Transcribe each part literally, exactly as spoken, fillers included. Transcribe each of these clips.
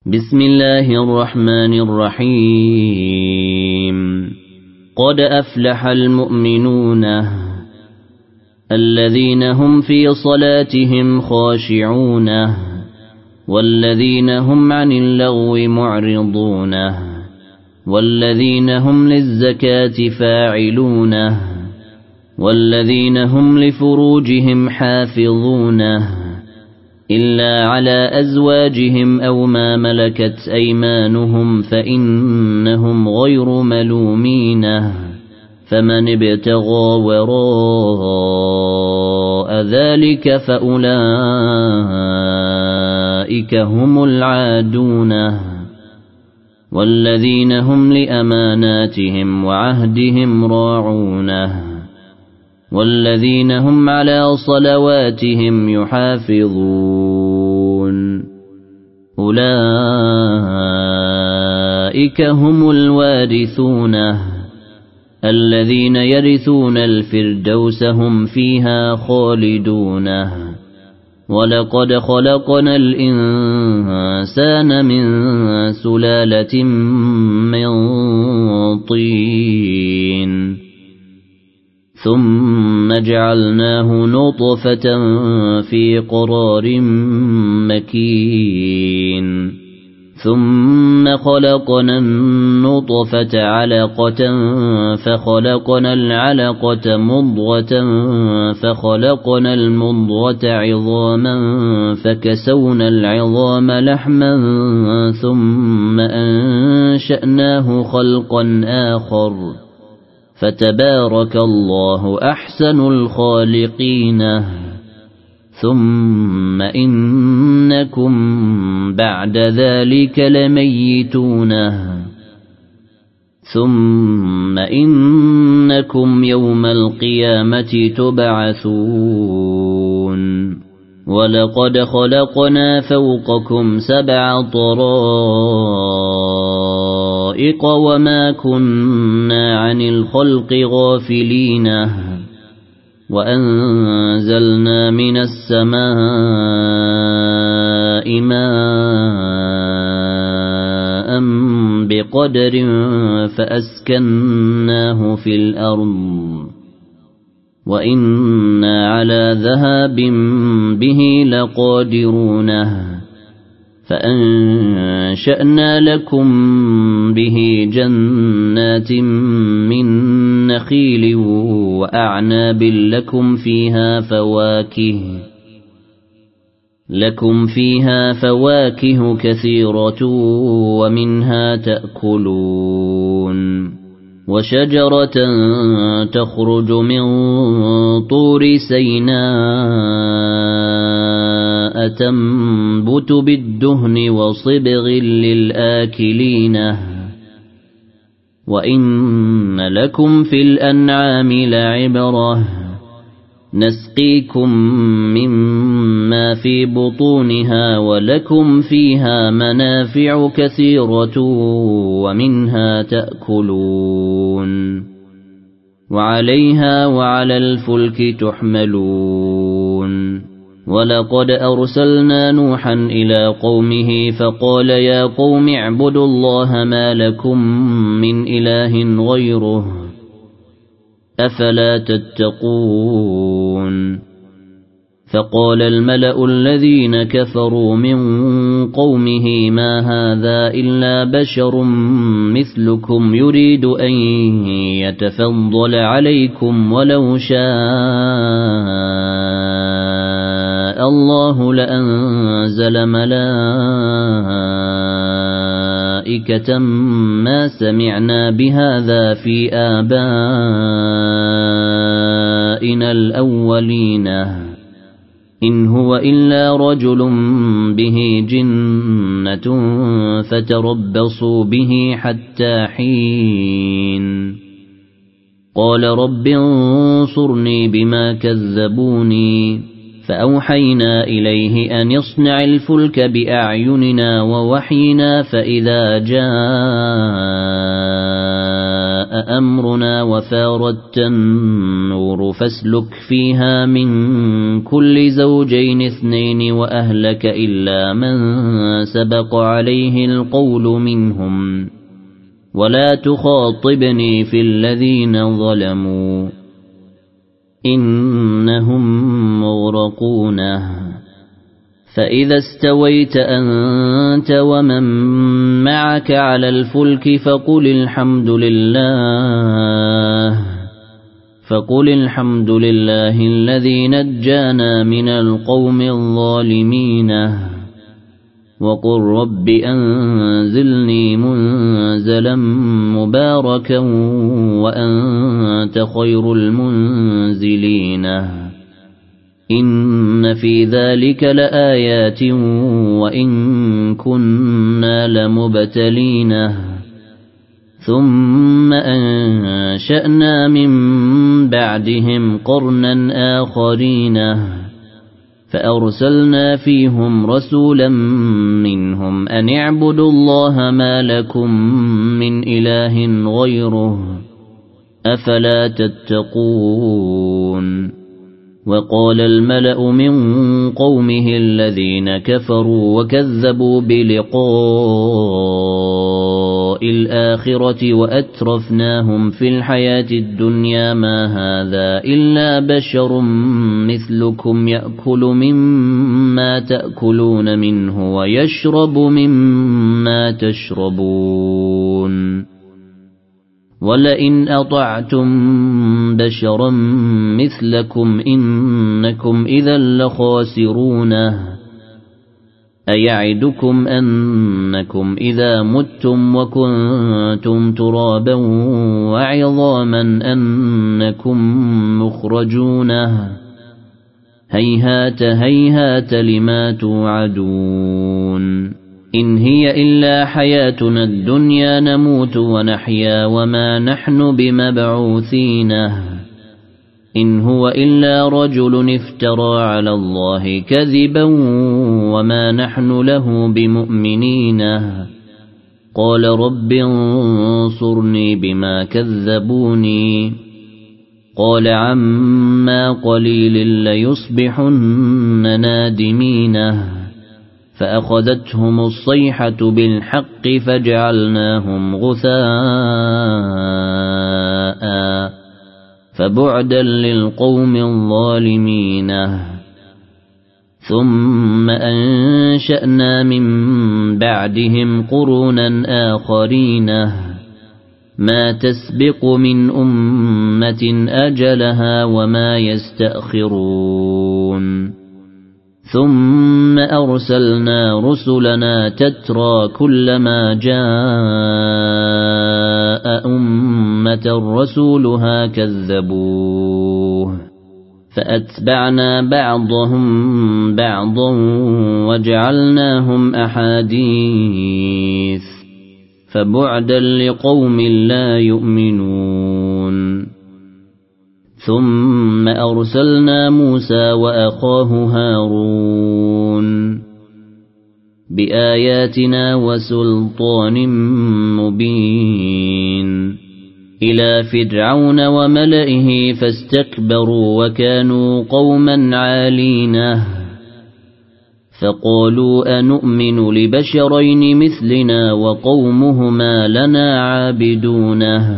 بسم الله الرحمن الرحيم قد أفلح المؤمنون الذين هم في صلاتهم خاشعون والذين هم عن اللغو معرضون والذين هم للزكاة فاعلون والذين هم لفروجهم حافظون إلا على أزواجهم أو ما ملكت أيمانهم فإنهم غير ملومين فمن ابتغى وراء ذلك فأولئك هم العادون والذين هم لأماناتهم وعهدهم راعون والذين هم على صلواتهم يحافظون أولئك هم الوارثون الذين يرثون الفردوس هم فيها خالدون ولقد خلقنا الإنسان من سلالة من طين ثم جعلناه نطفة في قرار مكين ثم خلقنا النطفة علقة فخلقنا العلقة مضغة فخلقنا المضغة عظاما فكسونا العظام لحما ثم أنشأناه خلقا آخر فتبارك الله أحسن الخالقين ثم إنكم بعد ذلك لميتون ثم إنكم يوم القيامة تبعثون ولقد خلقنا فوقكم سبع طرائق وما كنا عن الخلق غافلين وأنزلنا من السماء ماء بقدر فأسكناه في الأرض وإنا على ذهاب به لقادرون فأنشأنا لكم به جنات من نخيل وأعناب لكم فيها فواكه لكم فيها فواكه كثيرة ومنها تأكلون وشجرة تخرج من طور سيناء تنبت بالدهن وصبغ للآكلين وإن لكم في الأنعام لعبرة نسقيكم مما في بطونها ولكم فيها منافع كثيرة ومنها تأكلون وعليها وعلى الفلك تحملون ولقد أرسلنا نوحا إلى قومه فقال يا قوم اعبدوا الله ما لكم من إله غيره أفلا تتقون فقال الملأ الذين كفروا من قومه ما هذا إلا بشر مثلكم يريد أن يتفضل عليكم ولو شاء الله لأنزل ملائكة ما سمعنا بهذا في آبائنا الأولين إن هو إلا رجل به جنة فتربصوا به حتى حين قال رب انصرني بما كذبوني فأوحينا إليه أن يصنع الفلك بأعيننا ووحينا فإذا جاء أمرنا وفاردت النور فاسلك فيها من كل زوجين اثنين وأهلك إلا من سبق عليه القول منهم ولا تخاطبني في الذين ظلموا إنهم مغرقون فإذا استويت أنت ومن معك على الفلك فقل الحمد لله فقل الحمد لله الذي نجانا من القوم الظالمين وقل رب أنزلني منزلا مباركا وأنت خير المنزلين إن في ذلك لآيات وإن كنا لمبتلين ثم أنشأنا من بعدهم قرنا آخرين فأرسلنا فيهم رسولا منهم أن اعبدوا الله ما لكم من إله غيره أفلا تتقون وقال الملأ من قومه الذين كفروا وكذبوا بلقاء الآخرة وأترفناهم في الحياة الدنيا ما هذا إلا بشر مثلكم يأكل مما تأكلون منه ويشرب مما تشربون ولئن أطعتم بشرا مثلكم إنكم إذا لخاسرون أيعدكم أنكم إذا متم وكنتم ترابا وعظاما أنكم مخرجون هيهات هيهات لما توعدون إن هي إلا حياتنا الدنيا نموت ونحيا وما نحن بمبعوثين إن هو إلا رجل افترى على الله كذبا وما نحن له بمؤمنين قال رب انصرني بما كذبوني قال عما قليل ليصبحن نادمين فأخذتهم الصيحة بالحق فجعلناهم غثاء فبعدا للقوم الظالمين ثم أنشأنا من بعدهم قرونا آخرين ما تسبق من أمة أجلها وما يستأخرون ثم أرسلنا رسلنا تترى كلما جاء أمة رسولها كذبوه فأتبعنا بعضهم بعضا وجعلناهم أحاديث فبعدا لقوم لا يؤمنون ثم أرسلنا موسى وأخاه هارون بآياتنا وسلطان مبين إلى فرعون وملئه فاستكبروا وكانوا قوما عالين فقالوا أنؤمن لبشرين مثلنا وقومهما لنا عابدونه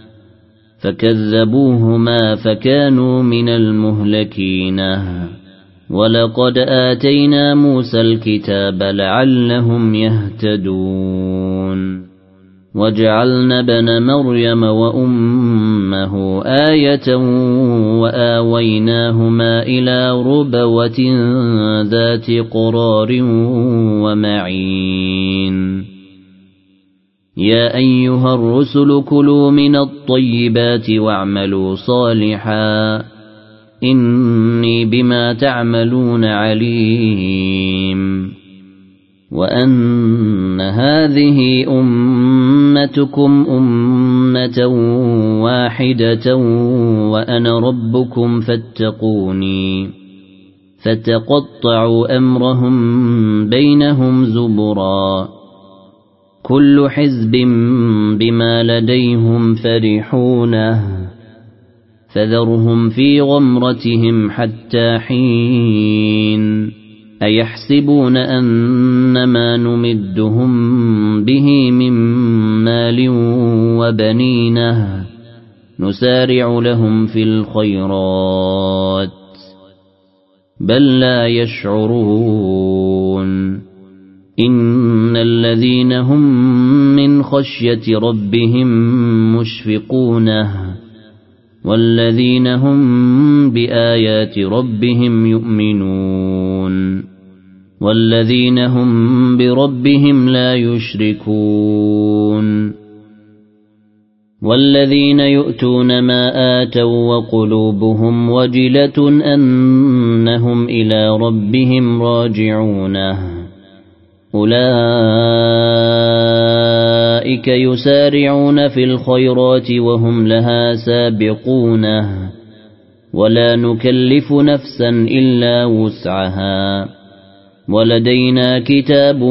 فكذبوهما فكانوا من المهلكين ولقد آتينا موسى الكتاب لعلهم يهتدون وجعلنا ابن مريم وأمه آية وآويناهما إلى ربوة ذات قرار ومعين يا أيها الرسل كلوا من الطيبات واعملوا صالحا إني بما تعملون عليم وأن هذه أمتكم أمة واحدة وأنا ربكم فاتقوني فتقطعوا أمرهم بينهم زبرا كل حزب بما لديهم فرحونه فذرهم في غمرتهم حتى حين أيحسبون أنما نمدهم به من مال وبنينه نسارع لهم في الخيرات بل لا يشعرون إن الذين هم من خشية ربهم مشفقون والذين هم بآيات ربهم يؤمنون والذين هم بربهم لا يشركون والذين يؤتون ما آتوا وقلوبهم وجلة أنهم إلى ربهم راجعون أولئك يسارعون في الخيرات وهم لها سابقون ولا نكلف نفسا إلا وسعها ولدينا كتاب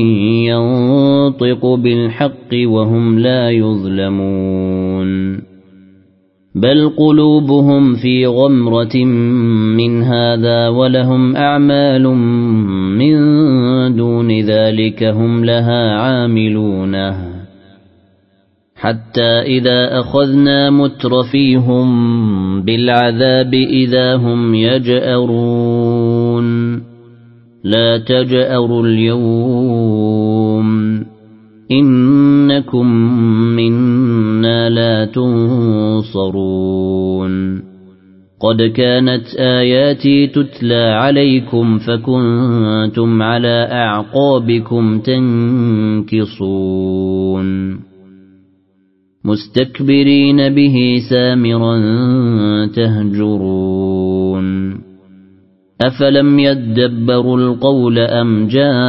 ينطق بالحق وهم لا يظلمون بل قلوبهم في غمرة من هذا ولهم أعمال من دون ذلك هم لها عاملون حتى إذا أخذنا مترفيهم بالعذاب إذا هم يجأرون لا تجأروا اليوم إنكم منا لا تنصرون قد كانت آياتي تتلى عليكم فكنتم على أعقابكم تنكصون مستكبرين به سامرا تهجرون أفلم يدبروا القول أم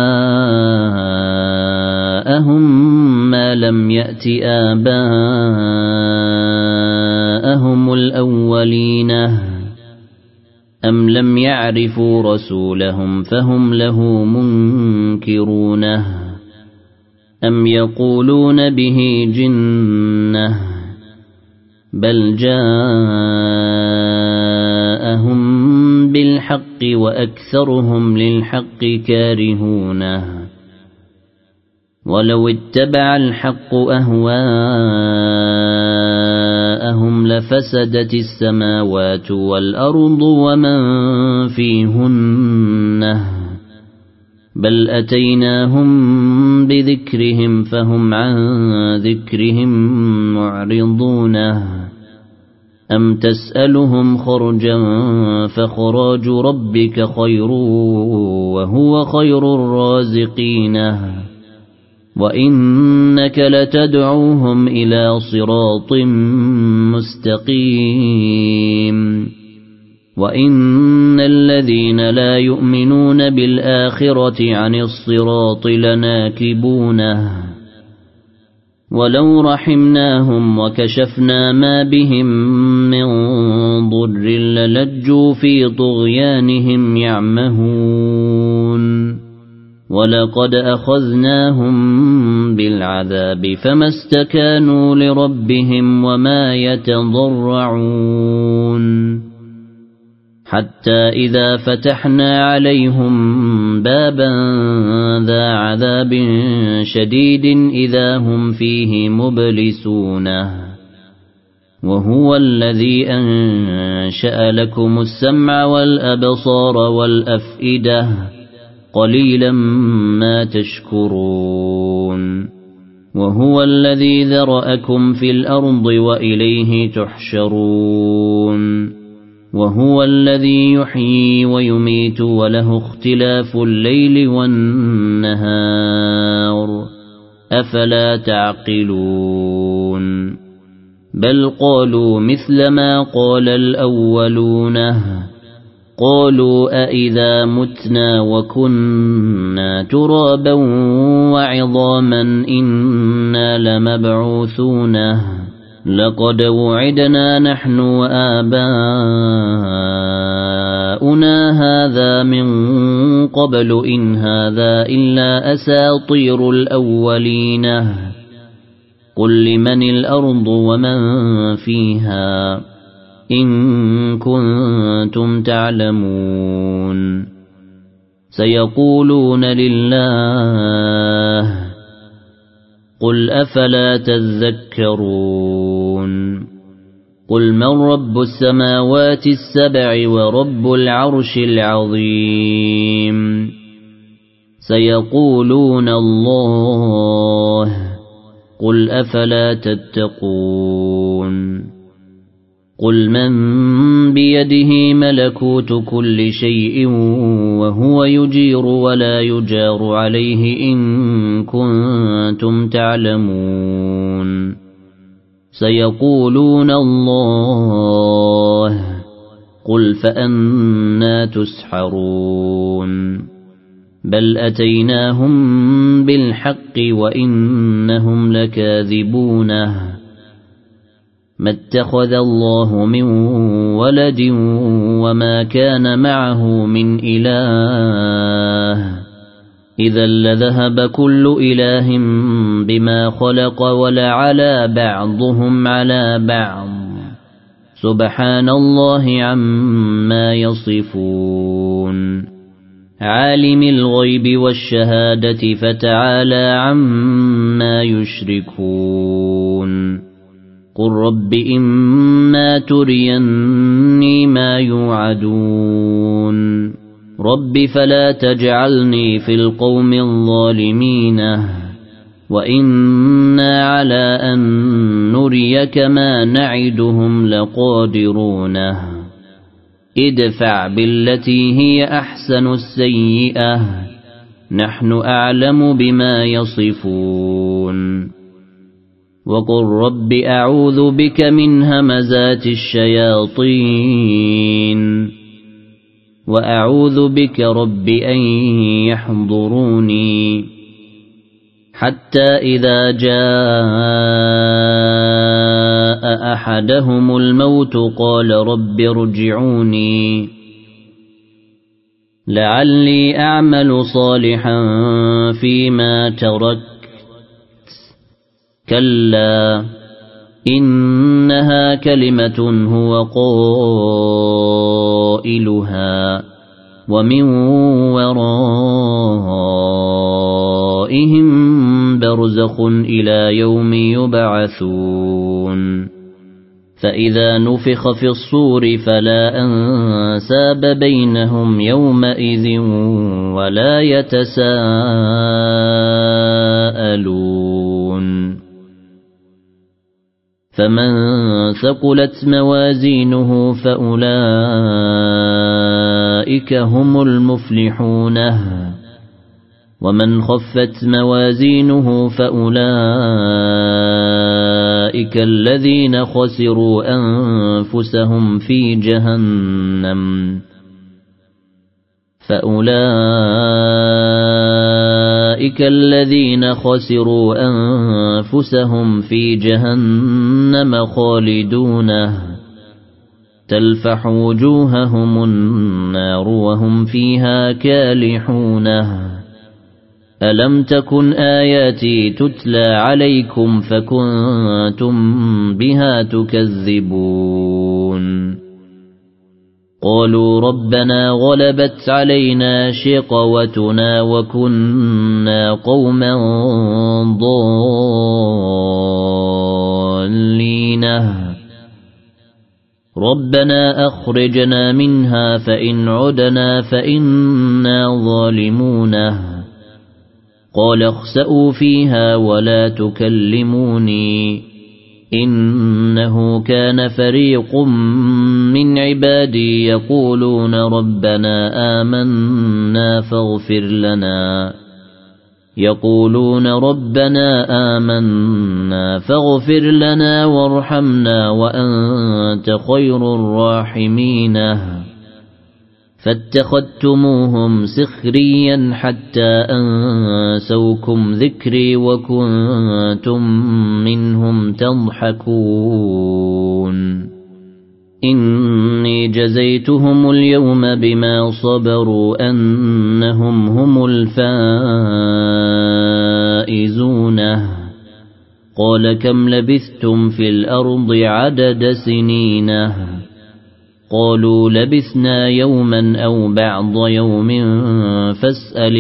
جاءهم ما لم يأت آباءهم الأولين أم لم يعرفوا رسولهم فهم له منكرون أم يقولون به جنة بل جاءهم بالحق وأكثرهم للحق كارهون ولو اتبع الحق أهواءهم لفسدت السماوات والأرض ومن فيهن بل أتيناهم بذكرهم فهم عن ذكرهم معرضون أم تسألهم خرجا فخراج ربك خير وهو خير الرازقين وإنك لتدعوهم إلى صراط مستقيم وإن الذين لا يؤمنون بالآخرة عن الصراط لناكبون ولو رحمناهم وكشفنا ما بهم من ضر للجوا في طغيانهم يعمهون ولقد أخذناهم بالعذاب فما استكانوا لربهم وما يتضرعون حتى إذا فتحنا عليهم بابا ذا عذاب شديد إذا هم فيه مبلسون وهو الذي أنشأ لكم السمع والأبصار والأفئدة قليلا ما تشكرون وهو الذي ذرأكم في الأرض وإليه تحشرون وهو الذي يحيي ويميت وله اختلاف الليل والنهار أفلا تعقلون بل قالوا مثل ما قال الأولون قالوا أإذا متنا وكنا ترابا وعظاما إنا لمبعوثون لقد وعدنا نحن وآباؤنا آباؤنا هذا من قبل إن هذا إلا أساطير الأولين قل لمن الأرض ومن فيها إن كنتم تعلمون سيقولون لله قل أفلا تذكرون قل من رب السماوات السبع ورب العرش العظيم سيقولون الله قل أفلا تتقون قل من بيده ملكوت كل شيء وهو يجير ولا يجار عليه إن كنتم تعلمون سيقولون الله قل فأنى تسحرون بل أتيناهم بالحق وإنهم لكاذبون ما اتخذ الله من ولد وما كان معه من إله إذا لذهب كل إله بما خلق ولعلى بعضهم على بعض سبحان الله عما يصفون عالم الغيب والشهادة فتعالى عما يشركون قل رب إما تريني ما يوعدون رب فلا تجعلني في القوم الظالمين وإنا على أن نريك ما نعدهم لقادرون ادفع بالتي هي أحسن السيئة نحن أعلم بما يصفون وقل رب أعوذ بك من همزات الشياطين وأعوذ بك رب أن يحضروني حتى إذا جاء أحدهم الموت قال رب ارجعوني لعلي أعمل صالحا فيما تركت كلا إنها كلمة هو قائلها ومن ورائهم برزخ إلى يوم يبعثون فإذا نفخ في الصور فلا أنساب بينهم يومئذ ولا يتساءلون فمن ثقلت موازينه فأولئك هم المفلحون ومن خفت موازينه فأولئك الذين خسروا أنفسهم في جهنم فأولئك الذين خسروا أنفسهم في جهنم خالدون تلفح وجوههم النار وهم فيها كالحون ألم تكن آياتي تتلى عليكم فكنتم بها تكذبون قالوا ربنا غلبت علينا شقوتنا وكنا قوما ضالين ربنا أخرجنا منها فإن عدنا فإنا ظالمون قال اخسئوا فيها ولا تكلموني إنه كان فريق من عبادي يقولون ربنا آمنا فاغفر لنا يقولون ربنا آمنا فاغفر لنا وارحمنا وأنت خير الراحمين فاتخذتموهم سخريا حتى أنسوكم ذكري وكنتم منهم تضحكون إني جزيتهم اليوم بما صبروا أنهم هم الفائزون قال كم لبثتم في الأرض عدد سنين قالوا لبثنا يوما أو بعض يوم فاسأل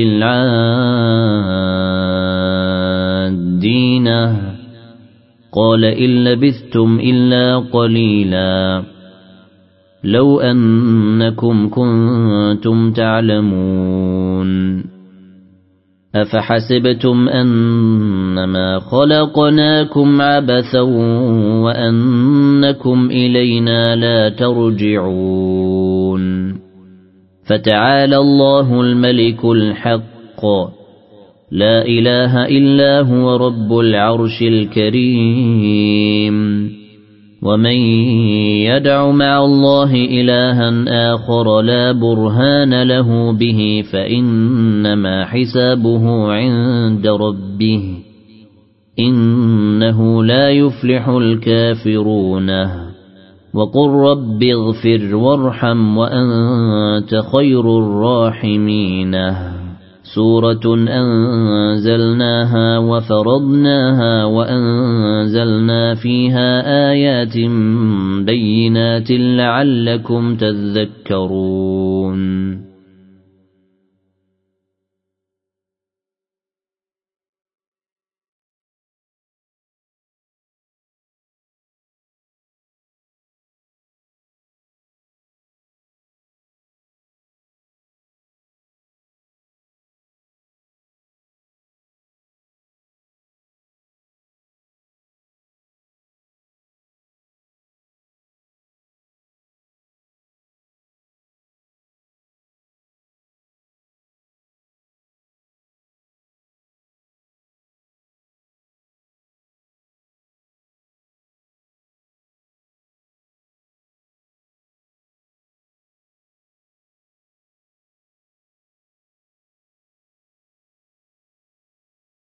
العادين قال إن لبثتم إلا قليلا لو أنكم كنتم تعلمون أفحسبتم أنما خلقناكم عبثا وأنكم إلينا لا ترجعون فتعالى الله الملك الحق لا إله إلا هو رب العرش الكريم ومن يدع مع الله إلها آخر لا برهان له به فإنما حسابه عند ربه إنه لا يفلح الكافرون وقل رب اغفر وارحم وأنت خير الراحمين سورة أنزلناها وفرضناها وأنزلنا فيها آيات بينات لعلكم تذكرون